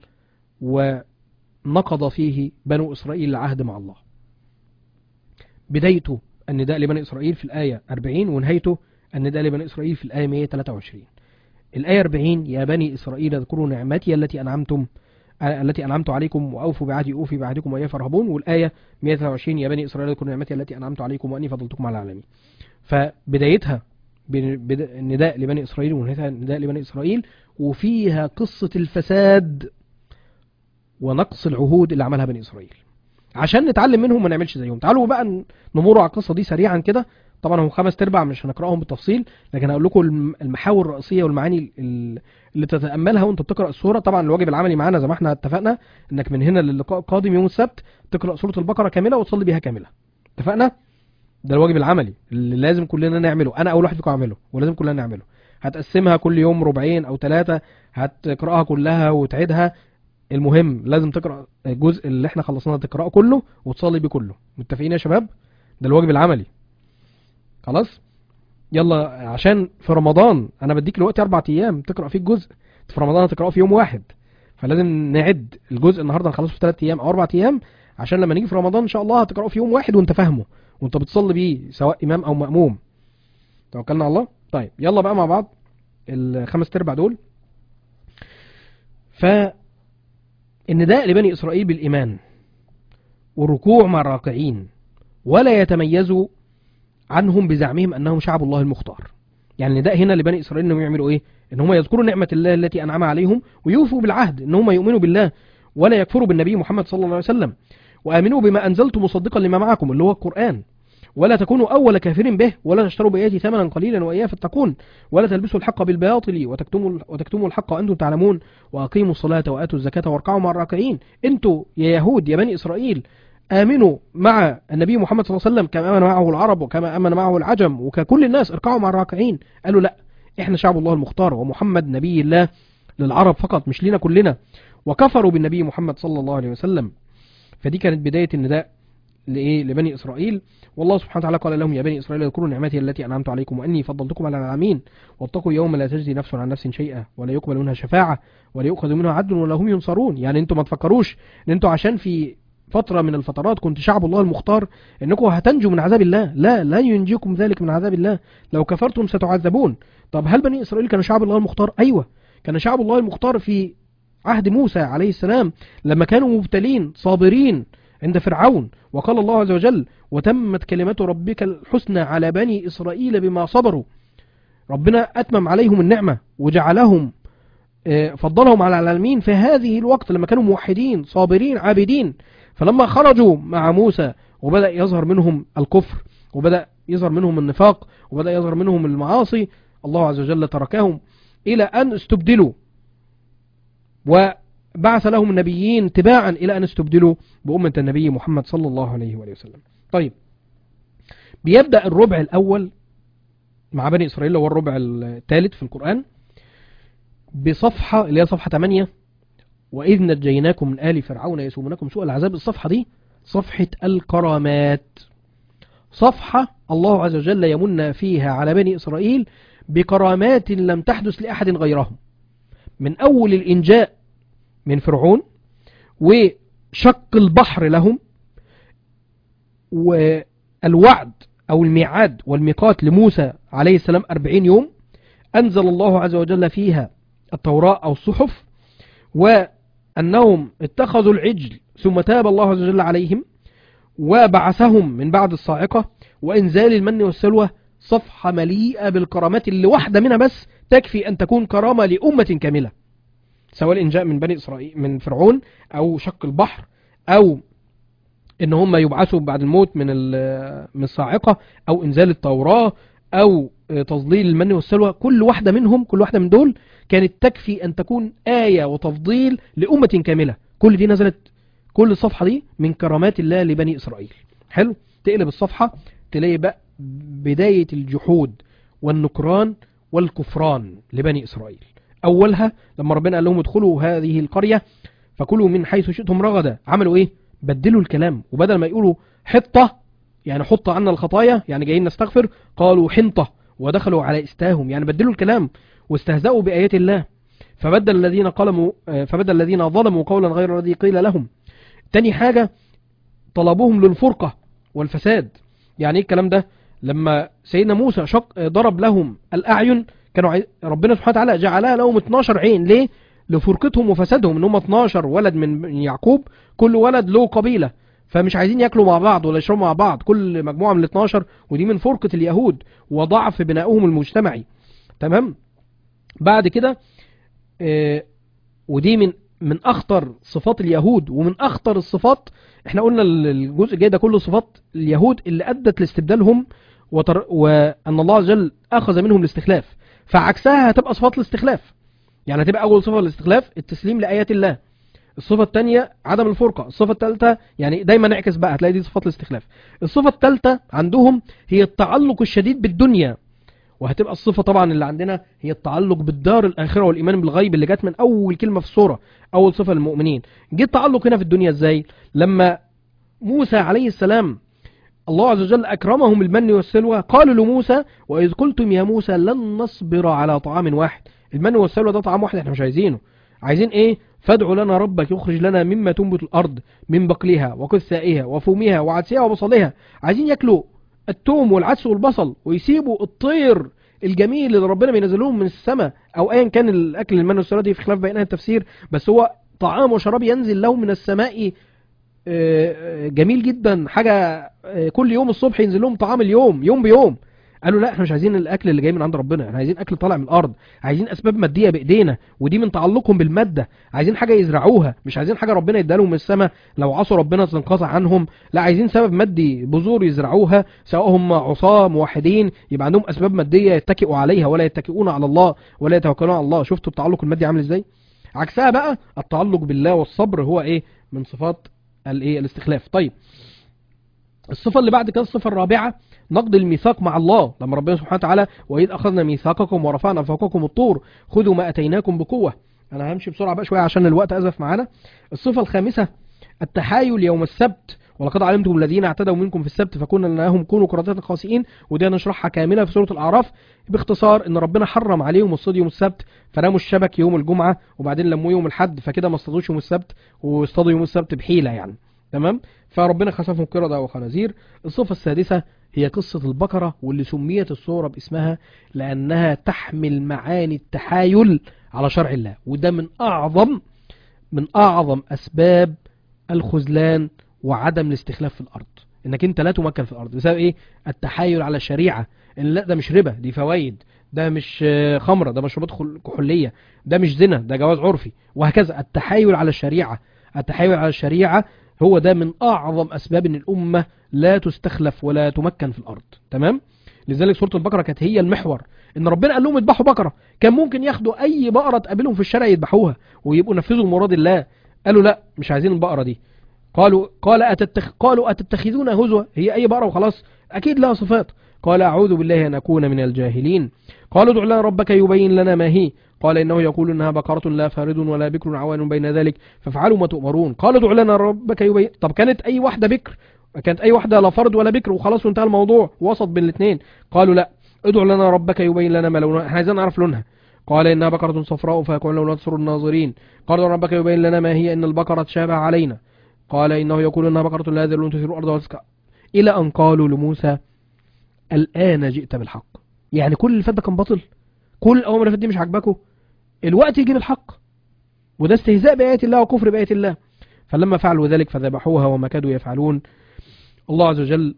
ونقض فيه بنو إسرائيل العهد مع الله. بدايته النداء لبني إسرائيل في الآية 40 ونهايته النداء لبني إسرائيل في الآية 123. الآية 40: يا بني إسرائيل اذكروا نعمتي التي أنعمت عليكم وأوفوا بعهدي أوفي بعهدكم وإياي فارهبون. والآية 123: يا بني إسرائيل اذكروا نعمتي التي أنعمت عليكم وأني فضلتكم على العالمين. فبدايتها النداء لبني إسرائيل ونهايتها النداء لبني إسرائيل، وفيها قصة الفساد ونقص العهود اللي عملها بني إسرائيل عشان نتعلم منهم ما نعملش زيهم. تعالوا بقى نمر على القصة دي سريعا كده. طبعا هم 5/4 مش هنقرأهم بالتفصيل، لكن هقول لكم المحاور الرئيسية والمعاني اللي تتأملها وانت بتقرأ السورة. طبعا الواجب العملي معانا زي ما احنا اتفقنا انك من هنا للقاء القادم يوم السبت تقرأ سورة البقرة كاملة وتصلي بيها كاملة. اتفقنا؟ ده الواجب العملي اللي لازم كلنا نعمله. انا اول واحد فيكم اعمله ولازم كلنا نعمله. هتقسمها كل يوم ربعين او 3، هتقرأها كلها وتعيدها. المهم لازم تقرأ الجزء اللي احنا خلصناه تقرأه كله وتصلي بيه كله. متفقين يا شباب؟ ده الواجب العملي. خلاص يلا، عشان في رمضان انا بديك الوقت 4 ايام تقرأ فيه الجزء، في رمضان هتقرأه في يوم واحد، فلازم نعد الجزء النهارده نخلصه في 3 ايام او 4 ايام عشان لما نيجي في رمضان ان شاء الله هتقرأه في يوم واحد وانت فاهمه وانت بتصلي بيه سواء امام او مأموم. توكلنا على الله. طيب يلا بقى مع بعض ال5/4 دول. فالنداء لبني إسرائيل بالإيمان والركوع مع الراكعين ولا يتميزوا عنهم بزعمهم أنهم شعب الله المختار. يعني النداء هنا لبني إسرائيل أنهم يعملوا إيه؟ أنهم يذكروا نعمة الله التي أنعم عليهم ويوفوا بالعهد، أنهم يؤمنوا بالله ولا يكفروا بالنبي محمد صلى الله عليه وسلم، وآمنوا بما أنزلت مصدقا لما معكم اللي هو القرآن، ولا تكونوا أول كافر به ولا تشتروا بآياتي ثمنا قليلا وإياي فاتقون، ولا تلبسوا الحق بالباطل وتكتموا الحق وأنتم تعلمون، وأقيموا الصلاة وآتوا الزكاة واركعوا مع الراكعين. أنتوا يا يهود يا بني إسرائيل آمنوا مع النبي محمد صلى الله عليه وسلم كما آمن معه العرب وكما آمن معه العجم وككل الناس، اركعوا مع الراكعين. قالوا لا، إحنا شعب الله المختار ومحمد نبي الله للعرب فقط مش لينا كلنا، وكفروا بالنبي محمد صلى الله عليه وسلم. فدي كانت بداية النداء لبني إسرائيل. والله سبحانه وتعالى قال لهم: يا بني إسرائيل اذكروا نعمتي التي أنعمت عليكم وأني فضلتكم على العالمين واتقوا يوما لا تجزي نفس عن نفس شيئا ولا يقبل منها شفاعة ولا يؤخذ منها عدل ولا هم ينصرون. يعني انتوا ما تفكروش ان انتوا عشان في فترة من الفترات كنت شعب الله المختار انكم هتنجوا من عذاب الله. لا، لا ينجيكم ذلك من عذاب الله، لو كفرتم ستعذبون. طب هل بني إسرائيل كانوا شعب الله المختار؟ أيوة، كان شعب الله المختار في عهد موسى عليه السلام لما كانوا مبتلين صابرين عند فرعون، وقال الله عز وجل: وتمت كلمات ربك الحسنى على بني إسرائيل بما صبروا. ربنا أتمم عليهم النعمة وجعلهم فضلهم على العالمين في هذه الوقت لما كانوا موحدين صابرين عابدين. فلما خرجوا مع موسى وبدأ يظهر منهم الكفر وبدأ يظهر منهم النفاق وبدأ يظهر منهم المعاصي، الله عز وجل تركهم إلى أن استبدلوا، وبعث لهم النبيين تباعا إلى أن استبدلوا بأمة النبي محمد صلى الله عليه وسلم. طيب، بيبدأ الربع الأول مع بني إسرائيل هو الربع الثالث في القرآن بصفحة اللي هي صفحة 8: وإذ نجيناكم من آل فرعون يسومونكم سوء العذاب. الصفحة دي صفحة الكرامات، صفحة الله عز وجل يمن فيها على بني إسرائيل بكرامات لم تحدث لأحد غيرهم، من أول الإنجاء من فرعون وشق البحر لهم والوعد أو الميعاد والميقات لموسى عليه السلام 40 يوم أنزل الله عز وجل فيها التوراة أو الصحف، وأنهم اتخذوا العجل ثم تاب الله عز وجل عليهم وبعثهم من بعد الصاعقة وإنزال المن والسلوى. صفحة مليئة بالكرامات اللي واحدة منها بس تكفي أن تكون كرامة لأمة كاملة، سواء الإنجاء من بني إسرائيل من فرعون أو شق البحر أو إن هم يبعثوا بعد الموت من الصاعقة أو إنزال التوراة أو تضليل المن والسلوى. كل واحدة منهم، كل واحدة من دول كانت تكفي أن تكون آية وتفضيل لأمة كاملة. كل دي نزلت، كل الصفحة دي من كرامات الله لبني إسرائيل. حلو، تقلب الصفحة تلاقي بقى بداية الجحود والنكران والكفران لبني إسرائيل. أولها لما ربنا قال لهم ادخلوا هذه القرية فكلوا من حيث شئتم رغدا. عملوا ايه؟ بدلوا الكلام، وبدل ما يقولوا حطة يعني حط عنا الخطايا يعني جايين نستغفر، قالوا حنطة ودخلوا على استاهم، يعني بدلوا الكلام واستهزأوا بآيات الله. فبدل الذين ظلموا قولا غير الذي قيل لهم. تاني حاجة طلبوهم للفرقة والفساد. يعني ايه الكلام ده؟ لما سيدنا موسى ضرب لهم الأعين، كانوا ربنا سبحانه وتعالى جعلها لهم 12 عين. ليه؟ لفرقتهم وفسادهم، ان هم 12 ولد من يعقوب، كل ولد له قبيلة، فمش عايزين ياكلوا مع بعض ولا يشربوا مع بعض، كل مجموعة من ال 12، ودي من فرقة اليهود وضعف بنائهم المجتمعي. تمام. بعد كده ودي من اخطر صفات اليهود ومن اخطر الصفات. احنا قلنا الجزء الجاي ده كله صفات اليهود اللي ادت لاستبدالهم وان الله عز وجل اخذ منهم الاستخلاف. فعكسها هتبقى صفات الاستخلاف. يعني هتبقى اول صفة الاستخلاف التسليم لايات الله، الصفة الثانية عدم الفرقة، الصفة الثالثة يعني دايما نعكس بقى هتلاقي دي صفات الاستخلاف. الصفة الثالثة عندهم هي التعلق الشديد بالدنيا، وهتبقى الصفة طبعا اللي عندنا هي التعلق بالدار الآخرة والإيمان بالغيب اللي جت من أول كلمة في السورة، أول صفة للمؤمنين. جه التعلق هنا في الدنيا إزاي؟ لما موسى عليه السلام الله عز وجل أكرمهم المن والسلوى، قالوا لموسى وإذ قلتم يا موسى لن نصبر على طعام واحد. المن والسلوى ده طعام واحد احنا مش عايزينه، عايزين ايه؟ فادع لنا ربك يخرج لنا مما تنبت الأرض من بقلها وقثائها وفومها وعدسها وبصلها. عايزين ياكلوا التوم والعدس والبصل ويسيبوا الطير الجميل اللي ربنا بينزلهم من السماء، او ايا كان الاكل المن والسلوى دي في خلاف بين التفسير، بس هو طعام وشراب ينزل لهم من السماء جميل جدا، حاجة كل يوم الصبح ينزل لهم طعام اليوم يوم بيوم. قالوا لا احنا مش عايزين الاكل اللي جاي من عند ربنا، احنا عايزين اكل طالع من الارض، عايزين اسباب ماديه بايدينا، ودي من تعلقهم بالماده. عايزين حاجه يزرعوها، مش عايزين حاجه ربنا يديها لهم من السماء لو عصوا ربنا تنقطع عنهم، لا عايزين سبب مادي، بذور يزرعوها، سواء هم عصاه موحدين يبقى عندهم اسباب ماديه يتكئوا عليها ولا يتكئون على الله ولا يتوكلون على الله. شفتوا التعلق المادي عامل ازاي؟ عكسها بقى التعلق بالله والصبر، هو ايه؟ من صفات الايه؟ الاستخلاف. طيب الصفة اللي بعد كده الصفة الرابعة نقض الميثاق مع الله، لما ربنا سبحانه وتعالى وإذ أخذنا ميثاقكم ورفعنا فوقكم الطور خذوا ما أتيناكم بقوة. أنا همشي بسرعة بقى شوية عشان الوقت أزف معانا. الصفة الخامسة التحايل يوم السبت، ولقد علمتم الذين اعتدوا منكم في السبت فكنا لهم كونوا قردة خاسئين، ودي نشرحها كاملة في سورة الأعراف. باختصار إن ربنا حرم عليهم الصيد يوم السبت، فرموا الشبك يوم الجمعة وبعدين لموا يوم الحد، فكده ما اصطادوش يوم السبت واصطادوا يوم السبت بحيلة يعني. تمام. فربنا خسفهم قردة وخنازير. الصفة السادسة هي قصة البقرة، واللي سميت السورة باسمها لأنها تحمل معاني التحايل على شرع الله، وده من أعظم أسباب الخذلان وعدم الاستخلاف في الأرض، إنك أنت لا تمكن في الأرض بسبب إيه؟ التحايل على الشريعة. إن لا ده مش ربا، دي فوائد، ده مش خمرة، ده مشروبات كحولية، ده مش زنا، ده جواز عرفي، وهكذا. التحايل على الشريعة، التحايل على الشريعة هو ده من أعظم أسباب إن الأمة لا تستخلف ولا تمكن في الأرض. تمام. لذلك سورة البقرة كانت هي المحور، إن ربنا قال لهم اذبحوا بقرة. كان ممكن ياخدوا أي بقرة تقابلهم في الشارع يذبحوها ويبقوا نفذوا مراد الله. قالوا لا مش عايزين البقرة دي. قالوا أتتخذون هزوا، هي أي بقرة وخلاص أكيد لها صفات. قال أعوذ بالله أن أكون من الجاهلين. قالوا ادع لنا ربك يبين لنا ما هي، قال إنه يقول إنها بقرة لا فارض ولا بكر عوان بين ذلك فافعلوا ما تؤمرون. قالوا ادع لنا ربك يبين. طب كانت أي واحدة بكر، كانت أي واحدة لا فرض ولا بكر وخلاص وانتهى الموضوع، وسط بين الاثنين. قالوا لا ادع لنا ربك يبين لنا ما لونها، احنا عايزين نعرف لونها. قال إنها بقرة صفراء فيكون لونها تسر الناظرين. قالوا ربك يبين لنا ما هي إن البقرة تشابه علينا. قال إنه يقول إنها بقرة لا ذلول تثير الأرض وتسقى، إلى أن قالوا لموسى الآن جئت بالحق. يعني كل اللي فات ده كان باطل، كل الأوامر اللي فات دي مش عاجباكم، الوقت يجي بالحق. وده استهزاء بآيات الله وكفر بآيات الله. فلما فعلوا ذلك فذبحوها وما كادوا يفعلون. الله عز وجل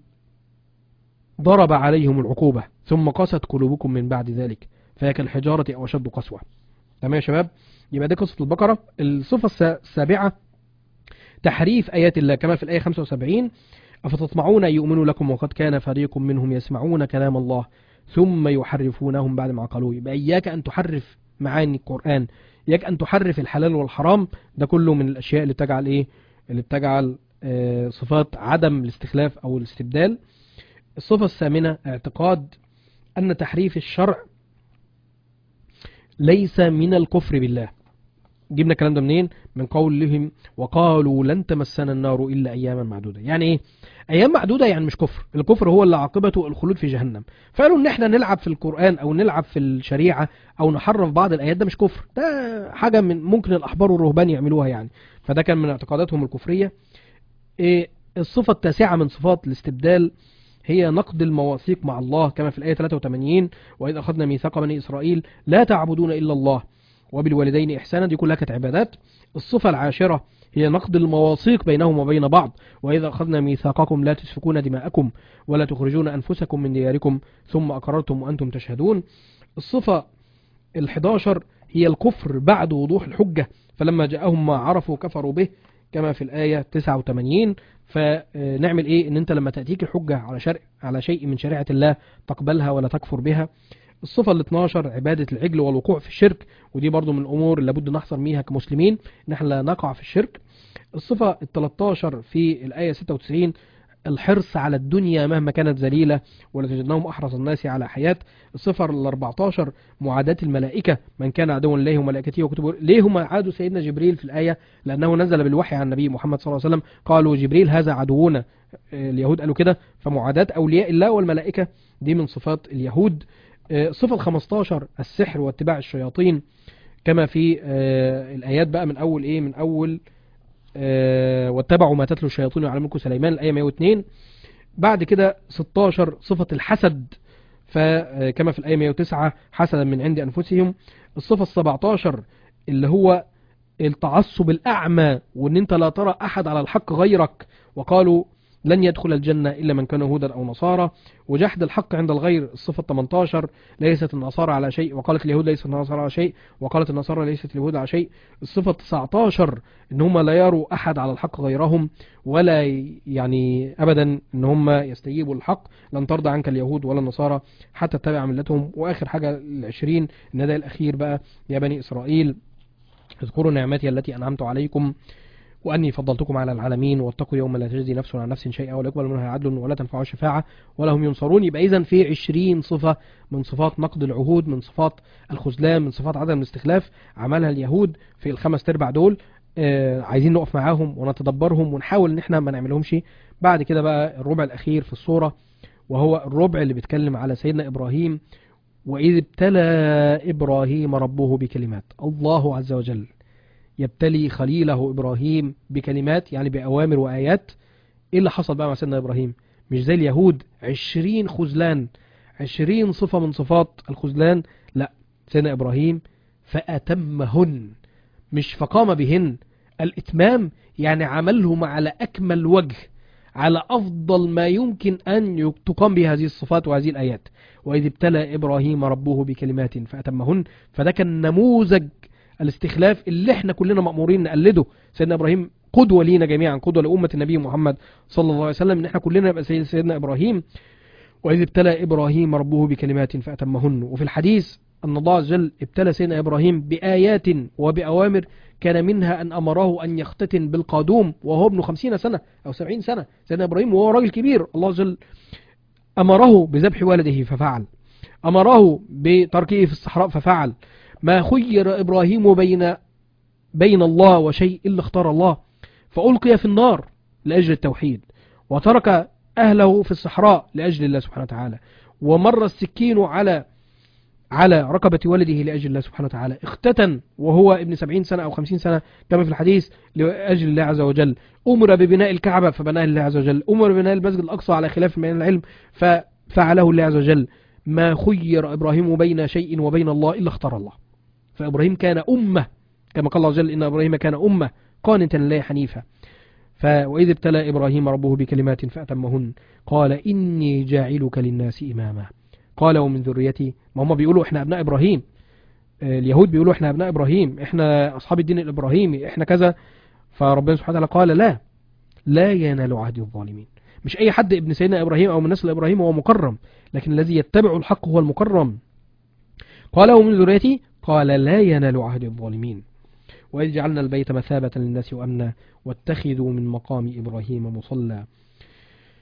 ضرب عليهم العقوبة ثم قست قلوبكم من بعد ذلك فهي كالحجارة أو أشد قسوة. تمام يا شباب. يبقى دي قصة البقرة. الصفة السابعة تحريف آيات الله كما في الآية 75 أفتطمعون أن يؤمنوا لكم وقد كان فريق منهم يسمعون كلام الله ثم يحرفونهم بعد ما عقلوه. يبقى إياك أن تحرف معاني القرآن، إياك أن تحرف الحلال والحرام. ده كله من الأشياء اللي بتجعل إيه؟ اللي بتجعل صفات عدم الاستخلاف أو الاستبدال. الصفة الثامنة اعتقاد أن تحريف الشرع ليس من الكفر بالله. جبنا الكلام ده منين؟ من قولهم وقالوا لن تمسنا النار الا اياما معدوده. يعني ايه ايام معدوده؟ يعني مش كفر، الكفر هو اللي عاقبته الخلود في جهنم. فقالوا ان احنا نلعب في القران او نلعب في الشريعه او نحرف بعض الايات، ده مش كفر، ده حاجه من ممكن الاحبار والرهبان يعملوها يعني. فده كان من اعتقاداتهم الكفريه. إيه الصفه التاسعه من صفات الاستبدال هي نقد المواثيق مع الله، كما في الآية 83 وإذ أخذنا ميثاق بني إسرائيل لا تعبدون إلا الله وبالوالدين إحسانا، دي كلها كانت عبادات. الصفة العاشرة هي نقد المواثيق بينهم وبين بعض، وإذا أخذنا ميثاقكم لا تسفكون دماءكم ولا تخرجون أنفسكم من دياركم ثم أقررتم وأنتم تشهدون. الصفة ال11 هي الكفر بعد وضوح الحجة، فلما جاءهم ما عرفوا كفروا به، كما في الآية 89. فنعمل ايه؟ ان انت لما تأتيك الحجة على شيء من شريعة الله تقبلها ولا تكفر بها. الصفة ال12 عبادة العجل والوقوع في الشرك، ودي برضو من الأمور اللي لابد نحذر منها كمسلمين، ان احنا لا نقع في الشرك. الصفة ال13 في الآية 96 الحرص على الدنيا مهما كانت ذليلة ولتجدنهم أحرص الناس على حياة. الصفة ال14 معاداة الملائكة، من كان عدوا لله وملائكته وكتبه. ليه هم عادوا سيدنا جبريل في الآية؟ لأنه نزل بالوحي عن النبي محمد صلى الله عليه وسلم، قالوا جبريل هذا عدونا، اليهود قالوا كده. فمعاداة أولياء الله والملائكة دي من صفات اليهود. صفة ال15 السحر واتباع الشياطين، كما في الآيات بقى من أول إيه؟ من أول واتبعوا ما تتلو الشياطين على ملك سليمان، الآية 102. بعد كده 16 صفة الحسد، فكما في الآية 109 حسدا من عند أنفسهم. الصفة 17 اللي هو التعصب الأعمى، وان انت لا ترى أحد على الحق غيرك، وقالوا لن يدخل الجنة إلا من كان هودا أو نصارى. وجحد الحق عند الغير، الصفة 18 ليست النصارى على شيء وقالت اليهود ليست النصارى على شيء وقالت النصارى ليست اليهود على شيء. الصفة 19 ان هم لا يروا أحد على الحق غيرهم، ولا يعني أبدا ان هم يستجيبوا الحق، لن ترضى عنك اليهود ولا النصارى حتى تتبع ملتهم. وآخر حاجة 20 النداء الأخير بقى، يا بني إسرائيل اذكروا نعمتي التي أنعمت عليكم وأني فضلتكم على العالمين واتقوا يوم لا تجزي نفس عن نفس شيئا ولا يقبل منها عدل ولا تنفع شفاعة ولا هم ينصرون. يبقى إذن في 20 صفة من صفات نقد العهود، من صفات الخذلان، من صفات عدم الاستخلاف عملها اليهود في الخمس ارباع دول. عايزين نقف معاهم ونتدبرهم ونحاول ان احنا ما نعملهمش. بعد كده بقى الربع الأخير في الصورة، وهو الربع اللي بيتكلم على سيدنا إبراهيم. وإذ ابتلى إبراهيم ربه بكلمات، الله عز وجل يبتلي خليله إبراهيم بكلمات، يعني بأوامر وآيات. إيه اللي حصل بقى مع سيدنا إبراهيم؟ مش زي اليهود 20 خذلان، 20 صفة من صفات الخذلان، لا، سيدنا إبراهيم فأتمهن، مش فقام بهن. الإتمام يعني عملهم على أكمل وجه، على أفضل ما يمكن أن تقام بهذه الصفات وهذه الآيات. وإذ ابتلى إبراهيم ربه بكلمات فأتمهن، فده كان نموذج الاستخلاف اللي احنا كلنا مأمورين نقلده. سيدنا إبراهيم قدوة لينا جميعا، قدوة لأمة النبي محمد صلى الله عليه وسلم، ان احنا كلنا نبقى سيدنا إبراهيم. وإذ ابتلى إبراهيم ربه بكلمات فأتمهن. وفي الحديث أن الله عز وجل ابتلى سيدنا إبراهيم بآيات وبأوامر، كان منها أن أمره أن يختتن بالقادوم وهو ابن 50 سنة أو 70 سنة. سيدنا إبراهيم وهو راجل كبير، الله عز وجل أمره بذبح والده ففعل، أمره بتركه في الصحراء ففعل. ما خير إبراهيم بين الله وشيء إلا اختار الله، فألقي في النار لأجل التوحيد، وترك أهله في الصحراء لأجل الله سبحانه وتعالى، ومر السكين على رقبة والده لأجل الله سبحانه وتعالى، اختتن وهو ابن 70 سنة أو 50 سنة كما في الحديث لأجل الله عز وجل. أمر ببناء الكعبة فبناها الله عز وجل، أمر ببناء المسجد الأقصى على خلاف من العلم ففعله الله عز وجل. ما خير إبراهيم بين شيء وبين الله إلا اختار الله. فإبراهيم كان أمة، كما قال الله عز وجل إن إبراهيم كان أمة قانتا لله حنيفا. وإذ ابتلى إبراهيم ربه بكلمات فأتمهن قال إني جاعلك للناس إماما قال ومن ذريتي. ما هم بيقولوا إحنا أبناء إبراهيم، اليهود بيقولوا إحنا أبناء إبراهيم، إحنا أصحاب الدين الإبراهيمي، إحنا كذا. فربنا سبحانه وتعالى قال لا ينال عهد الظالمين. مش أي حد ابن سيدنا إبراهيم أو من نسل إبراهيم هو مكرم، لكن الذي يتبع الحق هو المكرم. قال ومن ذريتي قال لا ينال عهد الظالمين. وإذ جعلنا البيت مثابة للناس وأمنا واتخذوا من مقام إبراهيم مصلى.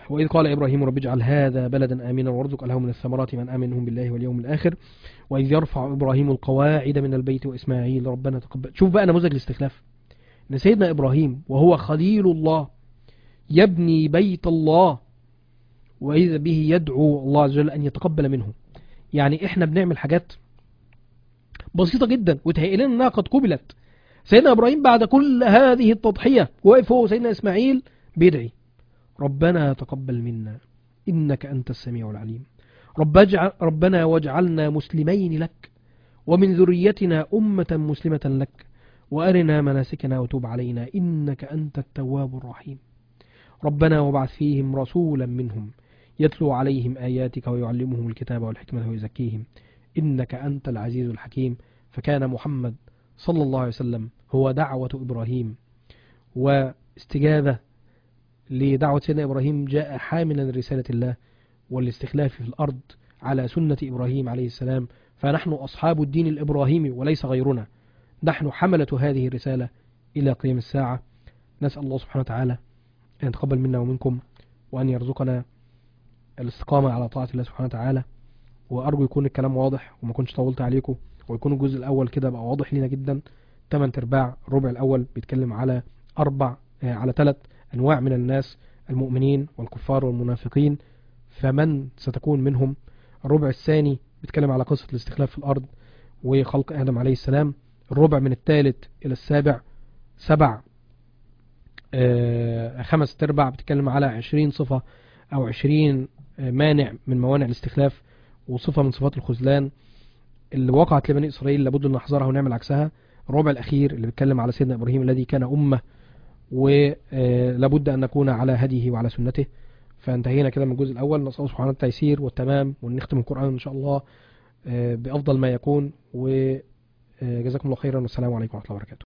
وإذ قال إبراهيم رب اجعل هذا بلدا آمنا وارزق أهله من الثمرات من آمن منهم بالله واليوم الآخر وإذ يرفع إبراهيم القواعد من البيت وإسماعيل ربنا تقبل. شوف بقى نموذج الاستخلاف، إن سيدنا إبراهيم وهو خليل الله يبني بيت الله وإذا به يدعو الله عز وجل أن يتقبل منه. يعني إحنا بنعمل حاجات بسيطة جدا وتهيئ لنا أنها قد قبلت. سيدنا إبراهيم بعد كل هذه التضحية واقف هو سيدنا إسماعيل بيدعي ربنا تقبل منا إنك أنت السميع العليم ربنا واجعلنا مسلمين لك ومن ذريتنا أمة مسلمة لك وأرنا مناسكنا وتوب علينا إنك أنت التواب الرحيم ربنا وابعث فيهم رسولا منهم يتلو عليهم آياتك ويعلمهم الكتاب والحكمة ويزكيهم إنك أنت العزيز الحكيم. فكان محمد صلى الله عليه وسلم هو دعوة إبراهيم واستجابة لدعوة سيدنا إبراهيم، جاء حاملا رسالة الله والاستخلاف في الأرض على سنة إبراهيم عليه السلام. فنحن أصحاب الدين الإبراهيمي وليس غيرنا، نحن حملة هذه الرسالة إلى قيام الساعة. نسأل الله سبحانه وتعالى أن يتقبل منا ومنكم وأن يرزقنا الاستقامة على طاعة الله سبحانه وتعالى. وأرجو يكون الكلام واضح وما كنتش طولت عليكم، ويكون الجزء الأول كده بقى واضح لنا جدا. 8/4 الربع الأول بيتكلم على على 3 أنواع من الناس، المؤمنين والكفار والمنافقين، فمن ستكون منهم. الربع الثاني بيتكلم على قصة الاستخلاف في الأرض وخلق آدم عليه السلام. الربع من الثالث إلى السابع 5/4 بتتكلم على 20 صفة أو 20 مانع من موانع الاستخلاف وصفة من صفات الخذلان اللي وقعت لبني إسرائيل لابد أن نحذرها ونعمل عكسها. الربع الأخير اللي بيتكلم على سيدنا إبراهيم الذي كان أمة ولابد أن نكون على هديه وعلى سنته. فانتهينا كده من الجزء الأول. نسأل الله سبحانه التيسير والتمام ونختم القرآن إن شاء الله بأفضل ما يكون. وجزاكم الله خيرا والسلام عليكم ورحمة الله وبركاته.